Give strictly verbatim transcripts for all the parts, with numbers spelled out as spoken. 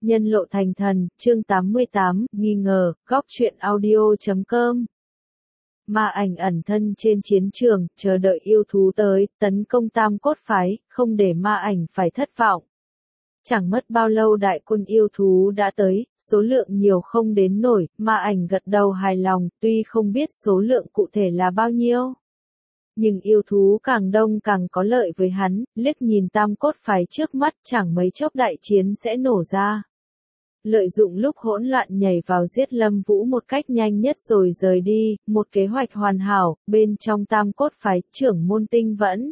Nhân lộ thành thần, chương tám mươi tám, nghi ngờ, góc truyện audio chấm com. Ma ảnh ẩn thân trên chiến trường, chờ đợi yêu thú tới, tấn công tam cốt phái, không để ma ảnh phải thất vọng. Chẳng mất bao lâu đại quân yêu thú đã tới, số lượng nhiều không đến nổi, ma ảnh gật đầu hài lòng, tuy không biết số lượng cụ thể là bao nhiêu. Nhưng yêu thú càng đông càng có lợi với hắn, liếc nhìn tam cốt phái trước mắt chẳng mấy chốc đại chiến sẽ nổ ra. Lợi dụng lúc hỗn loạn nhảy vào giết Lâm Vũ một cách nhanh nhất rồi rời đi, một kế hoạch hoàn hảo, bên trong tam cốt phái trưởng môn Tinh Vẫn.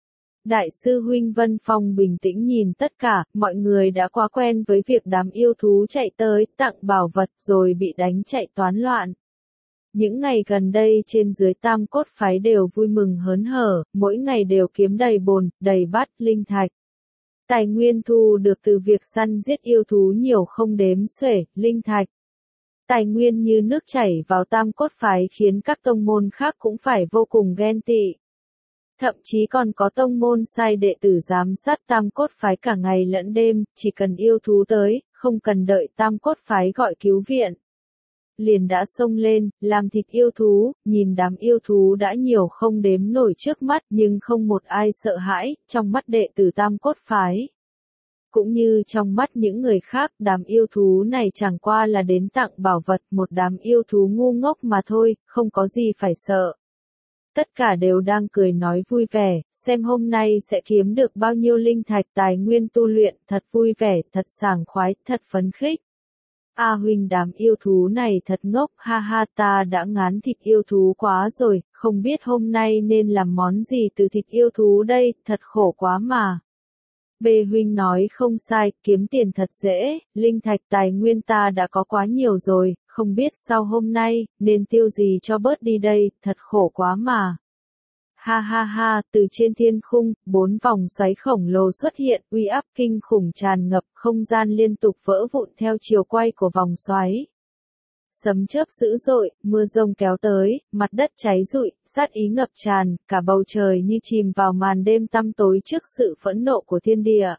Đại sư huynh Vân Phong bình tĩnh nhìn tất cả, mọi người đã quá quen với việc đám yêu thú chạy tới, tặng bảo vật rồi bị đánh chạy toán loạn. Những ngày gần đây trên dưới tam cốt phái đều vui mừng hớn hở, mỗi ngày đều kiếm đầy bồn, đầy bát, linh thạch. Tài nguyên thu được từ việc săn giết yêu thú nhiều không đếm xuể, linh thạch. Tài nguyên như nước chảy vào tam cốt phái khiến các tông môn khác cũng phải vô cùng ghen tị. Thậm chí còn có tông môn sai đệ tử giám sát tam cốt phái cả ngày lẫn đêm, chỉ cần yêu thú tới, không cần đợi tam cốt phái gọi cứu viện. Liền đã xông lên, làm thịt yêu thú, nhìn đám yêu thú đã nhiều không đếm nổi trước mắt nhưng không một ai sợ hãi, trong mắt đệ tử tam cốt phái. Cũng như trong mắt những người khác, đám yêu thú này chẳng qua là đến tặng bảo vật, một đám yêu thú ngu ngốc mà thôi, không có gì phải sợ. Tất cả đều đang cười nói vui vẻ, xem hôm nay sẽ kiếm được bao nhiêu linh thạch tài nguyên tu luyện, thật vui vẻ, thật sảng khoái, thật phấn khích. A huynh đám yêu thú này thật ngốc, ha ha ta đã ngán thịt yêu thú quá rồi, không biết hôm nay nên làm món gì từ thịt yêu thú đây, thật khổ quá mà. B huynh nói không sai, kiếm tiền thật dễ, linh thạch tài nguyên ta đã có quá nhiều rồi, không biết sau hôm nay, nên tiêu gì cho bớt đi đây, thật khổ quá mà. Ha ha ha, từ trên thiên khung, bốn vòng xoáy khổng lồ xuất hiện, uy áp kinh khủng tràn ngập, không gian liên tục vỡ vụn theo chiều quay của vòng xoáy. Sấm chớp dữ dội, mưa rông kéo tới, mặt đất cháy rụi, sát ý ngập tràn, cả bầu trời như chìm vào màn đêm tăm tối trước sự phẫn nộ của thiên địa.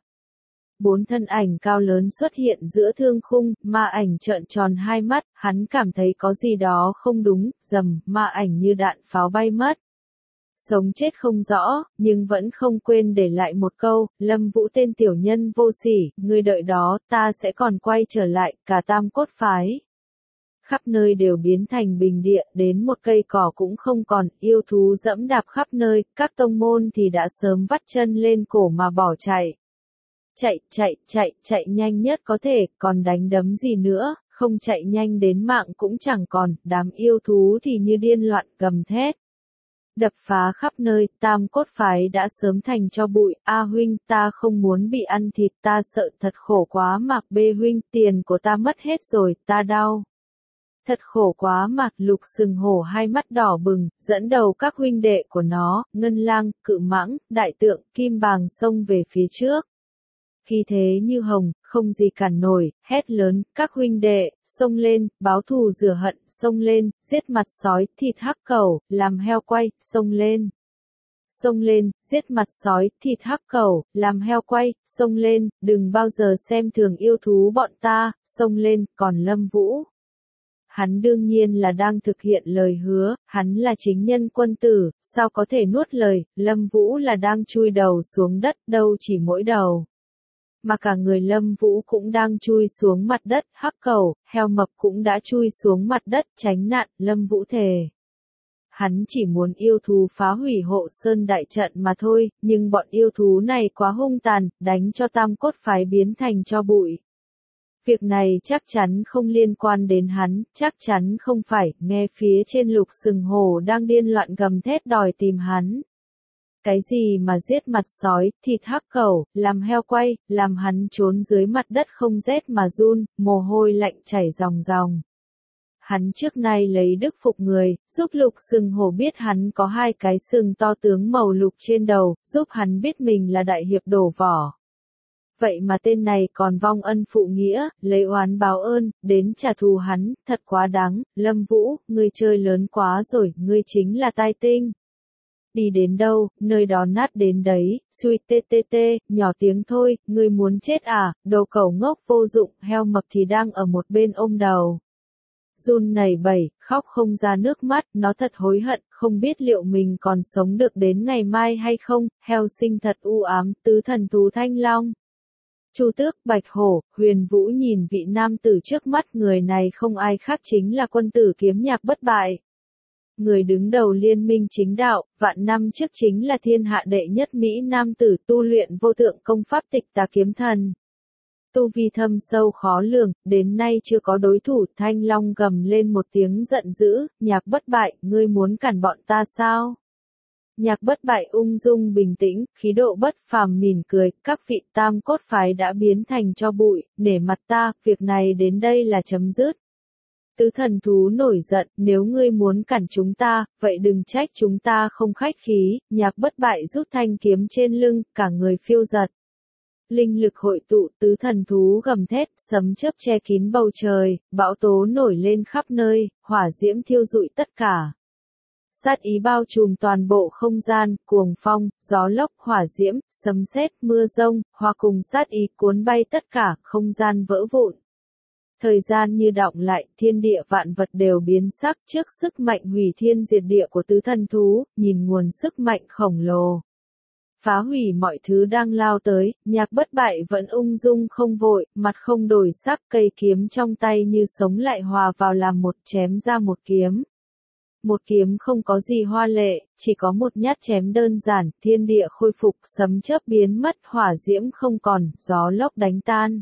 Bốn thân ảnh cao lớn xuất hiện giữa thương khung, ma ảnh trợn tròn hai mắt, hắn cảm thấy có gì đó không đúng, rầm, ma ảnh như đạn pháo bay mất. Sống chết không rõ, nhưng vẫn không quên để lại một câu, Lâm Vũ tên tiểu nhân vô sỉ, ngươi đợi đó, ta sẽ còn quay trở lại, cả tam cốt phái. Khắp nơi đều biến thành bình địa, đến một cây cỏ cũng không còn, yêu thú dẫm đạp khắp nơi, các tông môn thì đã sớm vắt chân lên cổ mà bỏ chạy. Chạy, chạy, chạy, chạy nhanh nhất có thể, còn đánh đấm gì nữa, không chạy nhanh đến mạng cũng chẳng còn, đám yêu thú thì như điên loạn gầm thét. Đập phá khắp nơi, tam cốt phái đã sớm thành cho bụi, A huynh, ta không muốn bị ăn thịt, ta sợ thật khổ quá mà, B huynh, tiền của ta mất hết rồi, ta đau. Thật khổ quá mà, Lục Sừng Hổ hai mắt đỏ bừng, dẫn đầu các huynh đệ của nó, Ngân Lang, Cự Mãng, Đại Tượng, Kim Bàng xông về phía trước. Khi thế như hồng, không gì cản nổi, hét lớn, các huynh đệ, xông lên, báo thù rửa hận, xông lên, giết mặt sói, thịt hắc cẩu, làm heo quay, xông lên. Xông lên, giết mặt sói, thịt hắc cẩu, làm heo quay, xông lên, đừng bao giờ xem thường yêu thú bọn ta, xông lên, còn Lâm Vũ. Hắn đương nhiên là đang thực hiện lời hứa, hắn là chính nhân quân tử, sao có thể nuốt lời, Lâm Vũ là đang chui đầu xuống đất, đâu chỉ mỗi đầu. Mà cả người Lâm Vũ cũng đang chui xuống mặt đất, hắc cẩu, heo mập cũng đã chui xuống mặt đất, tránh nạn, Lâm Vũ thề. Hắn chỉ muốn yêu thú phá hủy hộ sơn đại trận mà thôi, nhưng bọn yêu thú này quá hung tàn, đánh cho tam cốt phái biến thành tro bụi. Việc này chắc chắn không liên quan đến hắn, chắc chắn không phải, nghe phía trên Lục Sừng Hổ đang điên loạn gầm thét đòi tìm hắn. Cái gì mà giết mặt sói, thịt hắc cẩu, làm heo quay, làm hắn trốn dưới mặt đất không rét mà run, mồ hôi lạnh chảy ròng ròng. Hắn trước nay lấy đức phục người, giúp Lục Sừng Hổ biết hắn có hai cái sừng to tướng màu lục trên đầu, giúp hắn biết mình là đại hiệp đổ vỏ. Vậy mà tên này còn vong ân phụ nghĩa, lấy oán báo ơn, đến trả thù hắn, thật quá đáng, Lâm Vũ, ngươi chơi lớn quá rồi, ngươi chính là tai tinh. Đi đến đâu, nơi đó nát đến đấy, xui tê tê tê, nhỏ tiếng thôi, ngươi muốn chết à, đồ cẩu ngốc vô dụng, heo mập thì đang ở một bên ôm đầu. Run nảy bẩy, khóc không ra nước mắt, nó thật hối hận, không biết liệu mình còn sống được đến ngày mai hay không, heo sinh thật u ám, tứ thần thú thanh long. Chu Tước, Bạch Hổ, Huyền Vũ nhìn vị nam tử trước mắt, người này không ai khác chính là quân tử kiếm nhạc bất bại. Người đứng đầu liên minh chính đạo, vạn năm trước chính là thiên hạ đệ nhất Mỹ nam tử tu luyện vô thượng công pháp tịch tà kiếm thần. Tu vi thâm sâu khó lường, đến nay chưa có đối thủ, Thanh Long gầm lên một tiếng giận dữ, Nhạc Bất Bại, ngươi muốn cản bọn ta sao? Nhạc Bất Bại ung dung bình tĩnh, khí độ bất phàm mỉm cười, các vị tam cốt phái đã biến thành tro bụi, nể mặt ta, việc này đến đây là chấm dứt. Tứ thần thú nổi giận, nếu ngươi muốn cản chúng ta, vậy đừng trách chúng ta không khách khí, Nhạc Bất Bại rút thanh kiếm trên lưng, cả người phiêu giật. Linh lực hội tụ, tứ thần thú gầm thét, sấm chớp che kín bầu trời, bão tố nổi lên khắp nơi, hỏa diễm thiêu rụi tất cả. Sát ý bao trùm toàn bộ không gian, cuồng phong, gió lốc, hỏa diễm, sấm sét, mưa rông, hòa cùng sát ý cuốn bay tất cả, không gian vỡ vụn. Thời gian như đọng lại, thiên địa vạn vật đều biến sắc trước sức mạnh hủy thiên diệt địa của tứ thần thú, nhìn nguồn sức mạnh khổng lồ. Phá hủy mọi thứ đang lao tới, Nhạc Bất Bại vẫn ung dung không vội, mặt không đổi sắc, cây kiếm trong tay như sống lại hòa vào làm một, chém ra một kiếm. Một kiếm không có gì hoa lệ, chỉ có một nhát chém đơn giản, thiên địa khôi phục, sấm chớp biến mất, hỏa diễm không còn, gió lốc đánh tan.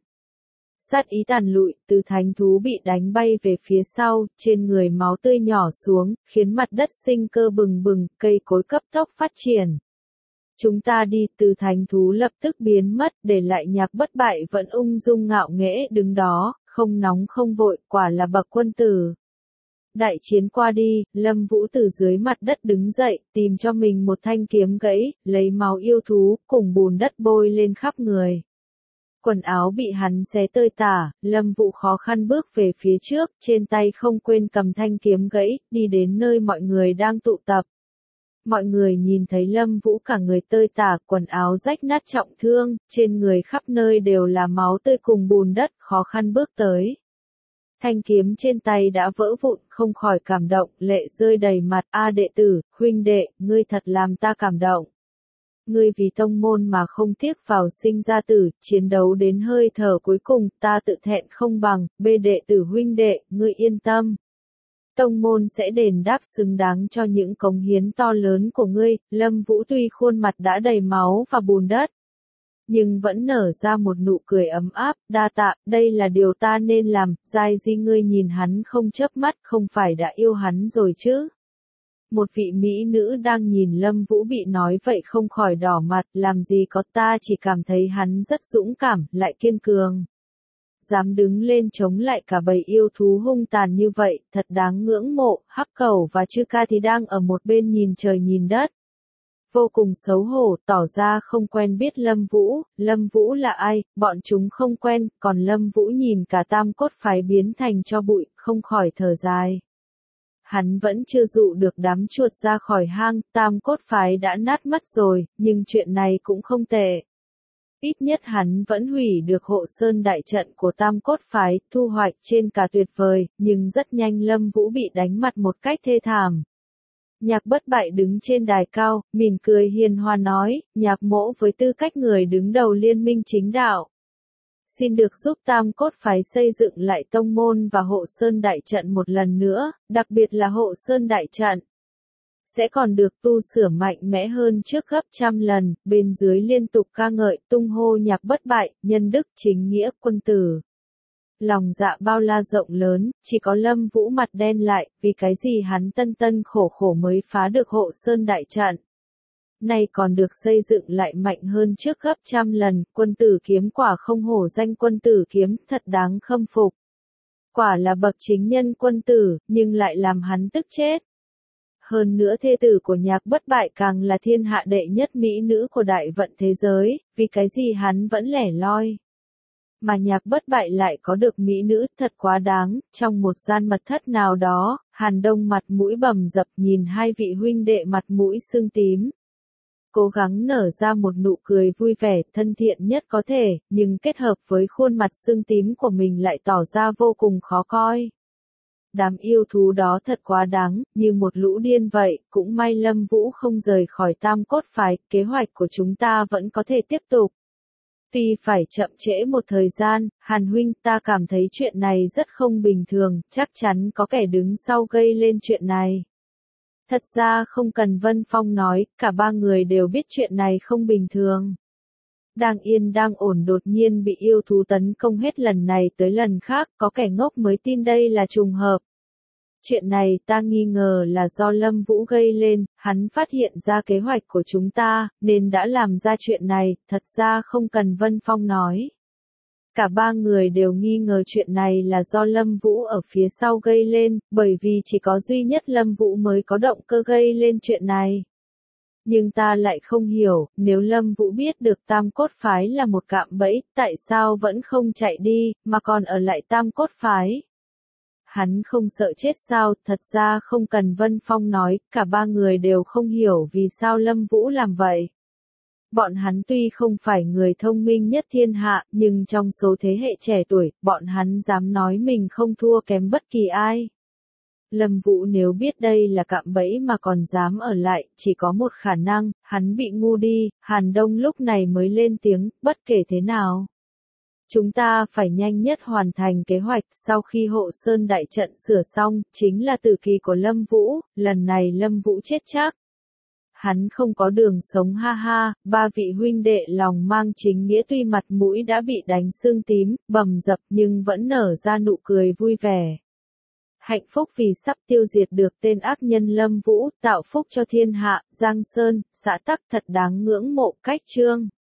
Sát ý tàn lụi, từ thánh thú bị đánh bay về phía sau, trên người máu tươi nhỏ xuống, khiến mặt đất sinh cơ bừng bừng, cây cối cấp tốc phát triển. Chúng ta đi, từ thánh thú lập tức biến mất, để lại Nhạc Bất Bại vẫn ung dung ngạo nghễ đứng đó, không nóng không vội, quả là bậc quân tử. Đại chiến qua đi, Lâm Vũ từ dưới mặt đất đứng dậy, tìm cho mình một thanh kiếm gãy, lấy máu yêu thú, cùng bùn đất bôi lên khắp người. Quần áo bị hắn xé tơi tả, Lâm Vũ khó khăn bước về phía trước, trên tay không quên cầm thanh kiếm gãy, đi đến nơi mọi người đang tụ tập. Mọi người nhìn thấy Lâm Vũ cả người tơi tả, quần áo rách nát trọng thương, trên người khắp nơi đều là máu tươi cùng bùn đất, khó khăn bước tới. Thanh kiếm trên tay đã vỡ vụn, không khỏi cảm động, lệ rơi đầy mặt, a đệ tử, huynh đệ, ngươi thật làm ta cảm động. Ngươi vì tông môn mà không tiếc vào sinh ra tử, chiến đấu đến hơi thở cuối cùng, ta tự thẹn không bằng, bê đệ tử huynh đệ, ngươi yên tâm. Tông môn sẽ đền đáp xứng đáng cho những cống hiến to lớn của ngươi, Lâm Vũ tuy khuôn mặt đã đầy máu và bùn đất, nhưng vẫn nở ra một nụ cười ấm áp, đa tạ, đây là điều ta nên làm, Giai Di ngươi nhìn hắn không chớp mắt, không phải đã yêu hắn rồi chứ. Một vị mỹ nữ đang nhìn Lâm Vũ bị nói vậy không khỏi đỏ mặt, làm gì có, ta chỉ cảm thấy hắn rất dũng cảm, lại kiên cường. Dám đứng lên chống lại cả bầy yêu thú hung tàn như vậy, thật đáng ngưỡng mộ, Hắc Cẩu và Chư Ca thì đang ở một bên nhìn trời nhìn đất. Vô cùng xấu hổ, tỏ ra không quen biết Lâm Vũ, Lâm Vũ là ai, bọn chúng không quen, còn Lâm Vũ nhìn cả tam cốt phái biến thành tro bụi, không khỏi thở dài. Hắn vẫn chưa dụ được đám chuột ra khỏi hang, tam cốt phái đã nát mất rồi, nhưng chuyện này cũng không tệ. Ít nhất hắn vẫn hủy được hộ sơn đại trận của tam cốt phái, thu hoạch trên cả tuyệt vời, nhưng rất nhanh Lâm Vũ bị đánh mặt một cách thê thảm. Nhạc Bất Bại đứng trên đài cao, mỉm cười hiền hòa nói, Nhạc Mỗ với tư cách người đứng đầu liên minh chính đạo. Xin được giúp tam cốt phái xây dựng lại tông môn và hộ sơn đại trận một lần nữa, đặc biệt là hộ sơn đại trận. Sẽ còn được tu sửa mạnh mẽ hơn trước gấp trăm lần, bên dưới liên tục ca ngợi, tung hô Nhạc Bất Bại, nhân đức chính nghĩa quân tử. Lòng dạ bao la rộng lớn, chỉ có Lâm Vũ mặt đen lại, vì cái gì hắn tân tân khổ khổ mới phá được hộ sơn đại trận. Nay còn được xây dựng lại mạnh hơn trước gấp trăm lần, quân tử kiếm quả không hổ danh quân tử kiếm, thật đáng khâm phục. Quả là bậc chính nhân quân tử, nhưng lại làm hắn tức chết. Hơn nữa thê tử của Nhạc Bất Bại càng là thiên hạ đệ nhất mỹ nữ của đại vận thế giới, vì cái gì hắn vẫn lẻ loi. Mà Nhạc Bất Bại lại có được mỹ nữ, thật quá đáng. Trong một gian mật thất nào đó, Hàn Đông mặt mũi bầm dập nhìn hai vị huynh đệ mặt mũi sưng tím. Cố gắng nở ra một nụ cười vui vẻ, thân thiện nhất có thể, nhưng kết hợp với khuôn mặt sưng tím của mình lại tỏ ra vô cùng khó coi. Đám yêu thú đó thật quá đáng, như một lũ điên vậy, cũng may Lâm Vũ không rời khỏi Tam Cốt Phái, kế hoạch của chúng ta vẫn có thể tiếp tục. Tuy phải chậm trễ một thời gian, Hàn huynh, ta cảm thấy chuyện này rất không bình thường, chắc chắn có kẻ đứng sau gây lên chuyện này. Thật ra không cần Vân Phong nói, cả ba người đều biết chuyện này không bình thường. Đang yên đang ổn đột nhiên bị yêu thú tấn công hết lần này tới lần khác, có kẻ ngốc mới tin đây là trùng hợp. Chuyện này ta nghi ngờ là do Lâm Vũ gây lên, hắn phát hiện ra kế hoạch của chúng ta, nên đã làm ra chuyện này, thật ra không cần Vân Phong nói. Cả ba người đều nghi ngờ chuyện này là do Lâm Vũ ở phía sau gây lên, bởi vì chỉ có duy nhất Lâm Vũ mới có động cơ gây lên chuyện này. Nhưng ta lại không hiểu, nếu Lâm Vũ biết được Tam Cốt Phái là một cạm bẫy, tại sao vẫn không chạy đi, mà còn ở lại Tam Cốt Phái? Hắn không sợ chết sao? Thật ra không cần Vân Phong nói, cả ba người đều không hiểu vì sao Lâm Vũ làm vậy. Bọn hắn tuy không phải người thông minh nhất thiên hạ, nhưng trong số thế hệ trẻ tuổi, bọn hắn dám nói mình không thua kém bất kỳ ai. Lâm Vũ nếu biết đây là cạm bẫy mà còn dám ở lại, chỉ có một khả năng, hắn bị ngu đi. Hàn Đông lúc này mới lên tiếng, bất kể thế nào. Chúng ta phải nhanh nhất hoàn thành kế hoạch, sau khi hộ sơn đại trận sửa xong, chính là tử kỳ của Lâm Vũ, lần này Lâm Vũ chết chắc. Hắn không có đường sống ha ha, ba vị huynh đệ lòng mang chính nghĩa tuy mặt mũi đã bị đánh sưng tím, bầm dập nhưng vẫn nở ra nụ cười vui vẻ. Hạnh phúc vì sắp tiêu diệt được tên ác nhân Lâm Vũ, tạo phúc cho thiên hạ, Giang Sơn, xã Tắc thật đáng ngưỡng mộ cách chương.